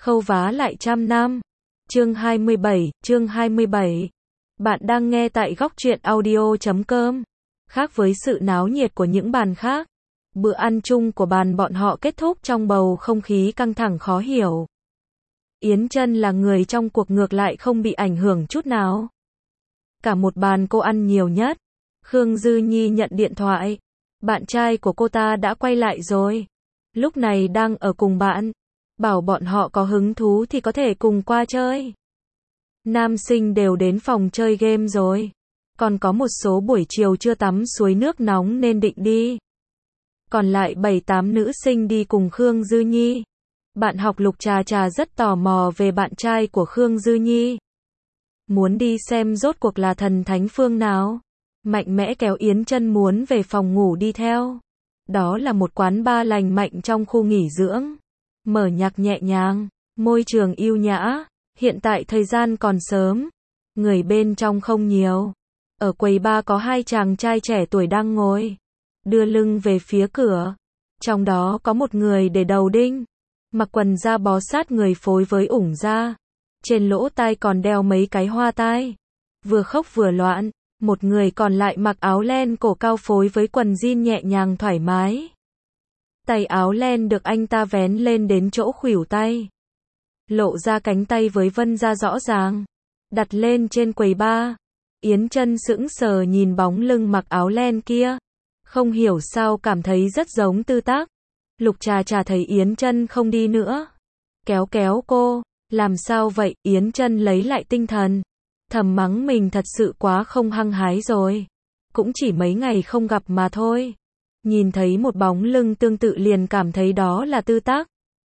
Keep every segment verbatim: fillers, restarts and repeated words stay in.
Khâu vá lại trăm năm. Chương hai mươi bảy, chương hai mươi bảy. Bạn đang nghe tại góc truyện audio chấm com. Khác với sự náo nhiệt của những bàn khác, bữa ăn chung của bàn bọn họ kết thúc trong bầu không khí căng thẳng khó hiểu. Yến Chân là người trong cuộc ngược lại không bị ảnh hưởng chút nào. Cả một bàn cô ăn nhiều nhất. Khương Dư Nhi nhận điện thoại. Bạn trai của cô ta đã quay lại rồi. Lúc này đang ở cùng bạn. Bảo bọn họ có hứng thú thì có thể cùng qua chơi. Nam sinh đều đến phòng chơi game rồi. Còn có một số buổi chiều chưa tắm suối nước nóng nên định đi. Còn lại bảy tám nữ sinh đi cùng Khương Dư Nhi. Bạn học Lục Trà Trà rất tò mò về bạn trai của Khương Dư Nhi. Muốn đi xem rốt cuộc là thần thánh phương nào. Mạnh mẽ kéo Yến Chân muốn về phòng ngủ đi theo. Đó là một quán bar lành mạnh trong khu nghỉ dưỡng. Mở nhạc nhẹ nhàng, môi trường yêu nhã. Hiện tại thời gian còn sớm. Người bên trong không nhiều. Ở quầy bar có hai chàng trai trẻ tuổi đang ngồi. Đưa lưng về phía cửa. Trong đó có một người để đầu đinh. Mặc quần da bó sát người phối với ủng da. Trên lỗ tai còn đeo mấy cái hoa tai. Vừa khóc vừa loạn. Một người còn lại mặc áo len cổ cao phối với quần jean nhẹ nhàng thoải mái. Tay áo len được anh ta vén lên đến chỗ khuỷu tay. Lộ ra cánh tay với vân da rõ ràng. Đặt lên trên quầy bar. Yến Chân sững sờ nhìn bóng lưng mặc áo len kia. Không hiểu sao cảm thấy rất giống Tư Tác. Lục Trà Trà thấy Yến Chân không đi nữa. Kéo kéo cô. Làm sao vậy? Yến Chân lấy lại tinh thần. Thầm mắng mình thật sự quá không hăng hái rồi. Cũng chỉ mấy ngày không gặp mà thôi. Nhìn thấy một bóng lưng tương tự liền cảm thấy đó là Tư Tác.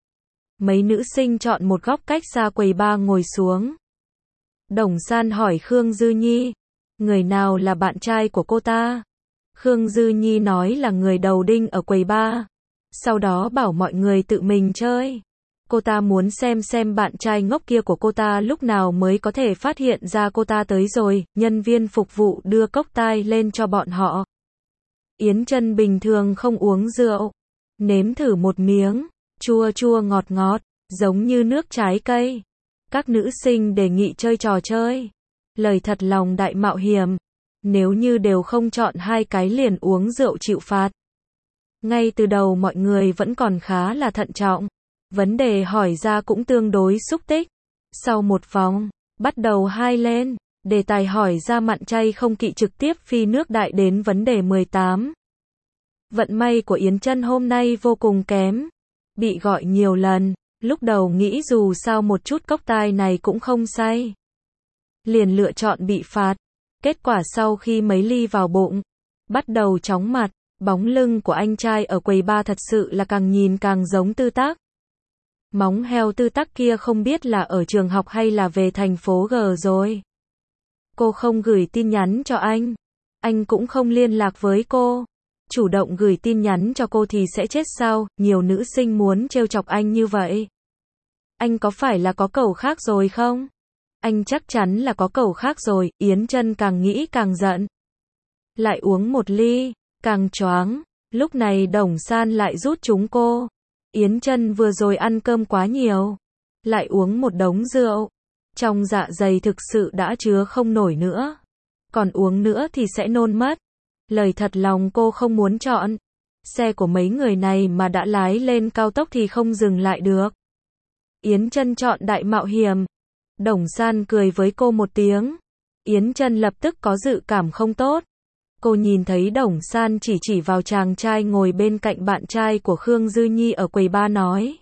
Mấy nữ sinh chọn một góc cách xa quầy bar ngồi xuống. Đồng San hỏi Khương Dư Nhi. Người nào là bạn trai của cô ta? Khương Dư Nhi nói là người đầu đinh ở quầy bar. Sau đó bảo mọi người tự mình chơi. Cô ta muốn xem xem bạn trai ngốc kia của cô ta lúc nào mới có thể phát hiện ra cô ta tới rồi. Nhân viên phục vụ đưa cốc tai lên cho bọn họ. Yến Chân bình thường không uống rượu. Nếm thử một miếng. Chua chua ngọt ngọt. Giống như nước trái cây. Các nữ sinh đề nghị chơi trò chơi. Lời thật lòng đại mạo hiểm. Nếu như đều không chọn hai cái liền uống rượu chịu phạt. Ngay từ đầu mọi người vẫn còn khá là thận trọng. Vấn đề hỏi ra cũng tương đối xúc tích. Sau một vòng, bắt đầu hai lên. Đề tài hỏi ra mặn chay không kỵ trực tiếp phi nước đại đến vấn đề mười tám. Vận may của Yến Chân hôm nay vô cùng kém. Bị gọi nhiều lần. Lúc đầu nghĩ dù sao một chút cốc tai này cũng không say. Liền lựa chọn bị phạt. Kết quả sau khi mấy ly vào bụng, bắt đầu chóng mặt. Bóng lưng của anh trai ở quầy bar thật sự là càng nhìn càng giống Tư Tác. Móng heo Tư Tác kia không biết là ở trường học hay là về thành phố G rồi. Cô không gửi tin nhắn cho anh. Anh cũng không liên lạc với cô. Chủ động gửi tin nhắn cho cô thì sẽ chết sao? Nhiều nữ sinh muốn trêu chọc anh như vậy. Anh có phải là có cẩu khác rồi không? Anh chắc chắn là có cẩu khác rồi. Yến Chân càng nghĩ càng giận. Lại uống một ly. Càng choáng. Lúc này Đồng San lại rút chúng cô. Yến Chân vừa rồi ăn cơm quá nhiều. Lại uống một đống rượu. Trong dạ dày thực sự đã chứa không nổi nữa. Còn uống nữa thì sẽ nôn mất. Lời thật lòng cô không muốn chọn. Xe của mấy người này mà đã lái lên cao tốc thì không dừng lại được. Yến Chân chọn đại mạo hiểm. Đồng San cười với cô một tiếng. Yến Chân lập tức có dự cảm không tốt. Cô nhìn thấy Đồng San chỉ chỉ vào chàng trai ngồi bên cạnh bạn trai của Khương Dư Nhi ở quầy bar nói.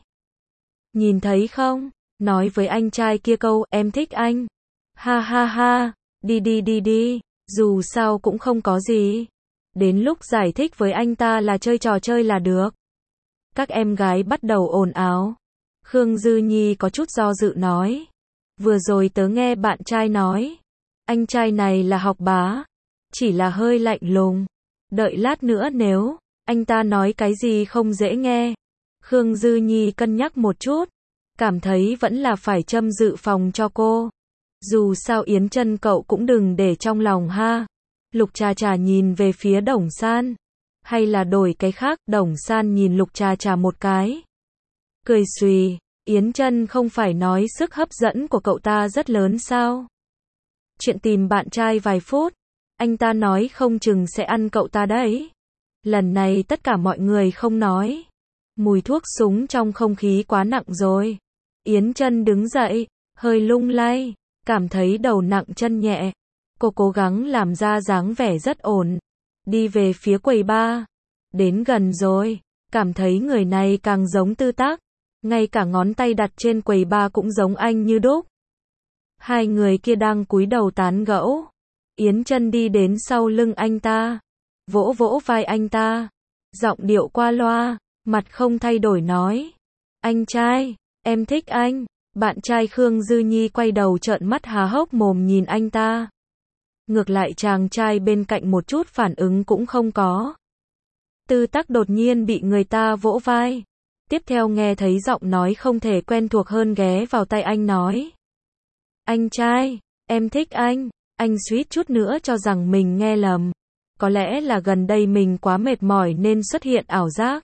Nhìn thấy không? Nói với anh trai kia câu, em thích anh. Ha ha ha, đi đi đi đi, dù sao cũng không có gì. Đến lúc giải thích với anh ta là chơi trò chơi là được. Các em gái bắt đầu ồn ào. Khương Dư Nhi có chút do dự nói. Vừa rồi tớ nghe bạn trai nói. Anh trai này là học bá. Chỉ là hơi lạnh lùng. Đợi lát nữa nếu anh ta nói cái gì không dễ nghe. Khương Dư Nhi cân nhắc một chút. Cảm thấy vẫn là phải châm dự phòng cho cô. Dù sao Yến Chân cậu cũng đừng để trong lòng ha. Lục Trà Trà nhìn về phía Đồng San. Hay là đổi cái khác? Đồng San nhìn Lục Trà Trà một cái. Cười xùy. Yến Chân không phải nói sức hấp dẫn của cậu ta rất lớn sao? Chuyện tìm bạn trai vài phút, anh ta nói không chừng sẽ ăn cậu ta đấy. Lần này tất cả mọi người không nói. Mùi thuốc súng trong không khí quá nặng rồi. Yến Chân đứng dậy, hơi lung lay, cảm thấy đầu nặng chân nhẹ. Cô cố gắng làm ra dáng vẻ rất ổn. Đi về phía quầy bar. Đến gần rồi, cảm thấy người này càng giống Tư Tác. Ngay cả ngón tay đặt trên quầy bar cũng giống anh như đúc. Hai người kia đang cúi đầu tán gẫu. Yến Chân đi đến sau lưng anh ta, vỗ vỗ vai anh ta, giọng điệu qua loa, mặt không thay đổi nói: "Anh trai, em thích anh." Bạn trai Khương Dư Nhi quay đầu trợn mắt há hốc mồm nhìn anh ta. Ngược lại chàng trai bên cạnh một chút phản ứng cũng không có. Tư Tác đột nhiên bị người ta vỗ vai. Tiếp theo nghe thấy giọng nói không thể quen thuộc hơn ghé vào tai anh nói: "Anh trai, em thích anh." Anh suýt chút nữa cho rằng mình nghe lầm. Có lẽ là gần đây mình quá mệt mỏi nên xuất hiện ảo giác.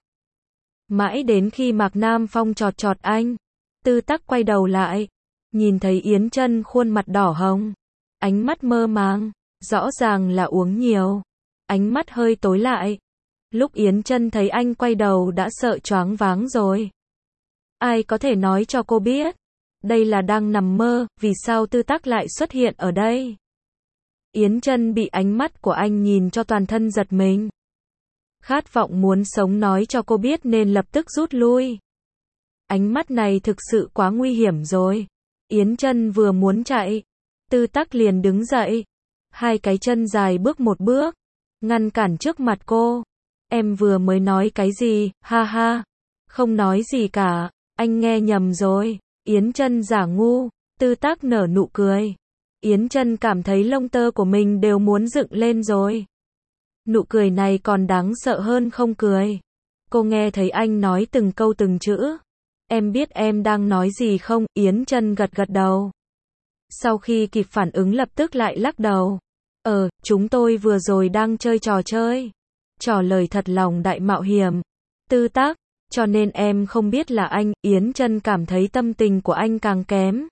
Mãi đến khi Mạc Nam Phong chọt chọt anh, Tư Tác quay đầu lại, nhìn thấy Yến Chân khuôn mặt đỏ hồng, ánh mắt mơ màng, rõ ràng là uống nhiều. Ánh mắt hơi tối lại. Lúc Yến Chân thấy anh quay đầu đã sợ choáng váng rồi. Ai có thể nói cho cô biết, đây là đang nằm mơ, vì sao Tư Tác lại xuất hiện ở đây? Yến Chân bị ánh mắt của anh nhìn cho toàn thân giật mình. Khát vọng muốn sống nói cho cô biết nên lập tức rút lui. Ánh mắt này thực sự quá nguy hiểm rồi. Yến Chân vừa muốn chạy, Tư Tác liền đứng dậy, hai cái chân dài bước một bước, ngăn cản trước mặt cô. Em vừa mới nói cái gì, ha ha. Không nói gì cả, anh nghe nhầm rồi. Yến Chân giả ngu. Tư Tác nở nụ cười. Yến Chân cảm thấy lông tơ của mình đều muốn dựng lên rồi. Nụ cười này còn đáng sợ hơn không cười. Cô nghe thấy anh nói từng câu từng chữ. Em biết em đang nói gì không? Yến Chân gật gật đầu. Sau khi kịp phản ứng lập tức lại lắc đầu. Ờ, chúng tôi vừa rồi đang chơi trò chơi. Trò lời thật lòng đại mạo hiểm. Tư Tác, cho nên em không biết là anh. Yến Chân cảm thấy tâm tình của anh càng kém.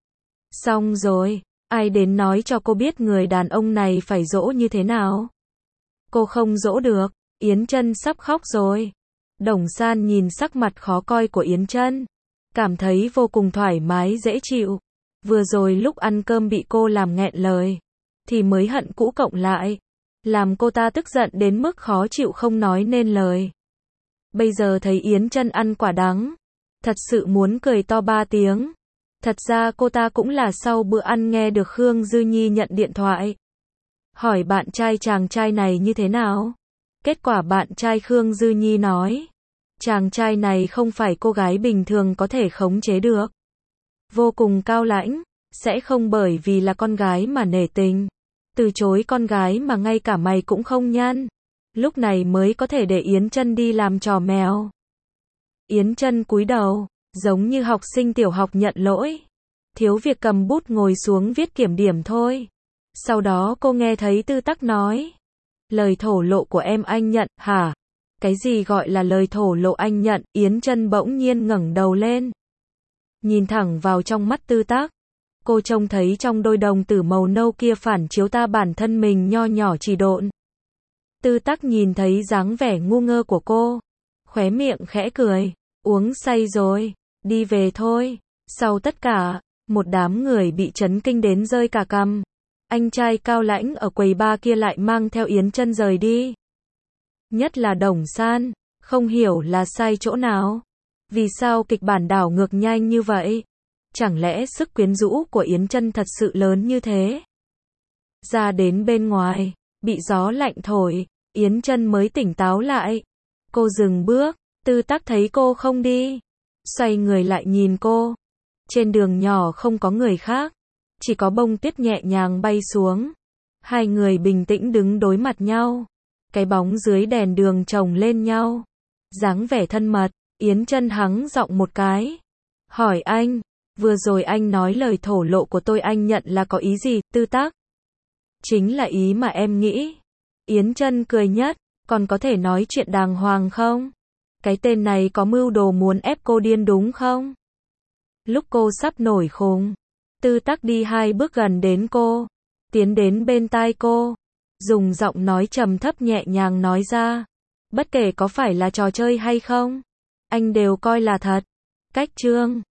Xong rồi, ai đến nói cho cô biết người đàn ông này phải dỗ như thế nào? Cô không dỗ được. Yến Chân sắp khóc rồi. Đồng San nhìn sắc mặt khó coi của Yến Chân, cảm thấy vô cùng thoải mái dễ chịu. Vừa rồi lúc ăn cơm bị cô làm nghẹn lời, thì mới hận cũ cộng lại, làm cô ta tức giận đến mức khó chịu không nói nên lời. Bây giờ thấy Yến Chân ăn quả đắng, thật sự muốn cười to ba tiếng. Thật ra cô ta cũng là sau bữa ăn nghe được Khương Dư Nhi nhận điện thoại. Hỏi bạn trai chàng trai này như thế nào? Kết quả bạn trai Khương Dư Nhi nói, chàng trai này không phải cô gái bình thường có thể khống chế được. Vô cùng cao lãnh, sẽ không bởi vì là con gái mà nể tình. Từ chối con gái mà ngay cả mày cũng không nhăn. Lúc này mới có thể để Yến Chân đi làm trò mèo. Yến Chân cúi đầu, giống như học sinh tiểu học nhận lỗi. Thiếu việc cầm bút ngồi xuống viết kiểm điểm thôi. Sau đó cô nghe thấy Tư Tác nói, lời thổ lộ của em anh nhận, hả? Cái gì gọi là lời thổ lộ anh nhận? Yến Chân bỗng nhiên ngẩng đầu lên, nhìn thẳng vào trong mắt Tư Tác. Cô trông thấy trong đôi đồng tử màu nâu kia phản chiếu ta bản thân mình nho nhỏ chỉ độn. Tư Tác nhìn thấy dáng vẻ ngu ngơ của cô, khóe miệng khẽ cười, uống say rồi, đi về thôi. Sau tất cả, một đám người bị chấn kinh đến rơi cả cằm. Anh trai cao lãnh ở quầy bar kia lại mang theo Yến Chân rời đi. Nhất là Đồng San, không hiểu là sai chỗ nào. Vì sao kịch bản đảo ngược nhanh như vậy? Chẳng lẽ sức quyến rũ của Yến Chân thật sự lớn như thế? Ra đến bên ngoài, bị gió lạnh thổi, Yến Chân mới tỉnh táo lại. Cô dừng bước, Tư Tác thấy cô không đi, xoay người lại nhìn cô. Trên đường nhỏ không có người khác, chỉ có bông tuyết nhẹ nhàng bay xuống. Hai người bình tĩnh đứng đối mặt nhau, cái bóng dưới đèn đường chồng lên nhau, dáng vẻ thân mật. Yến Chân hắng giọng một cái, hỏi anh, vừa rồi anh nói lời thổ lộ của tôi anh nhận là có ý gì? Tư Tác, chính là ý mà em nghĩ. Yến Chân cười nhất, còn có thể nói chuyện đàng hoàng không? Cái tên này có mưu đồ muốn ép cô điên đúng không? Lúc cô sắp nổi khùng, Tư Tắc đi hai bước gần đến cô, tiến đến bên tai cô, dùng giọng nói trầm thấp nhẹ nhàng nói ra, bất kể có phải là trò chơi hay không, anh đều coi là thật. Cách chương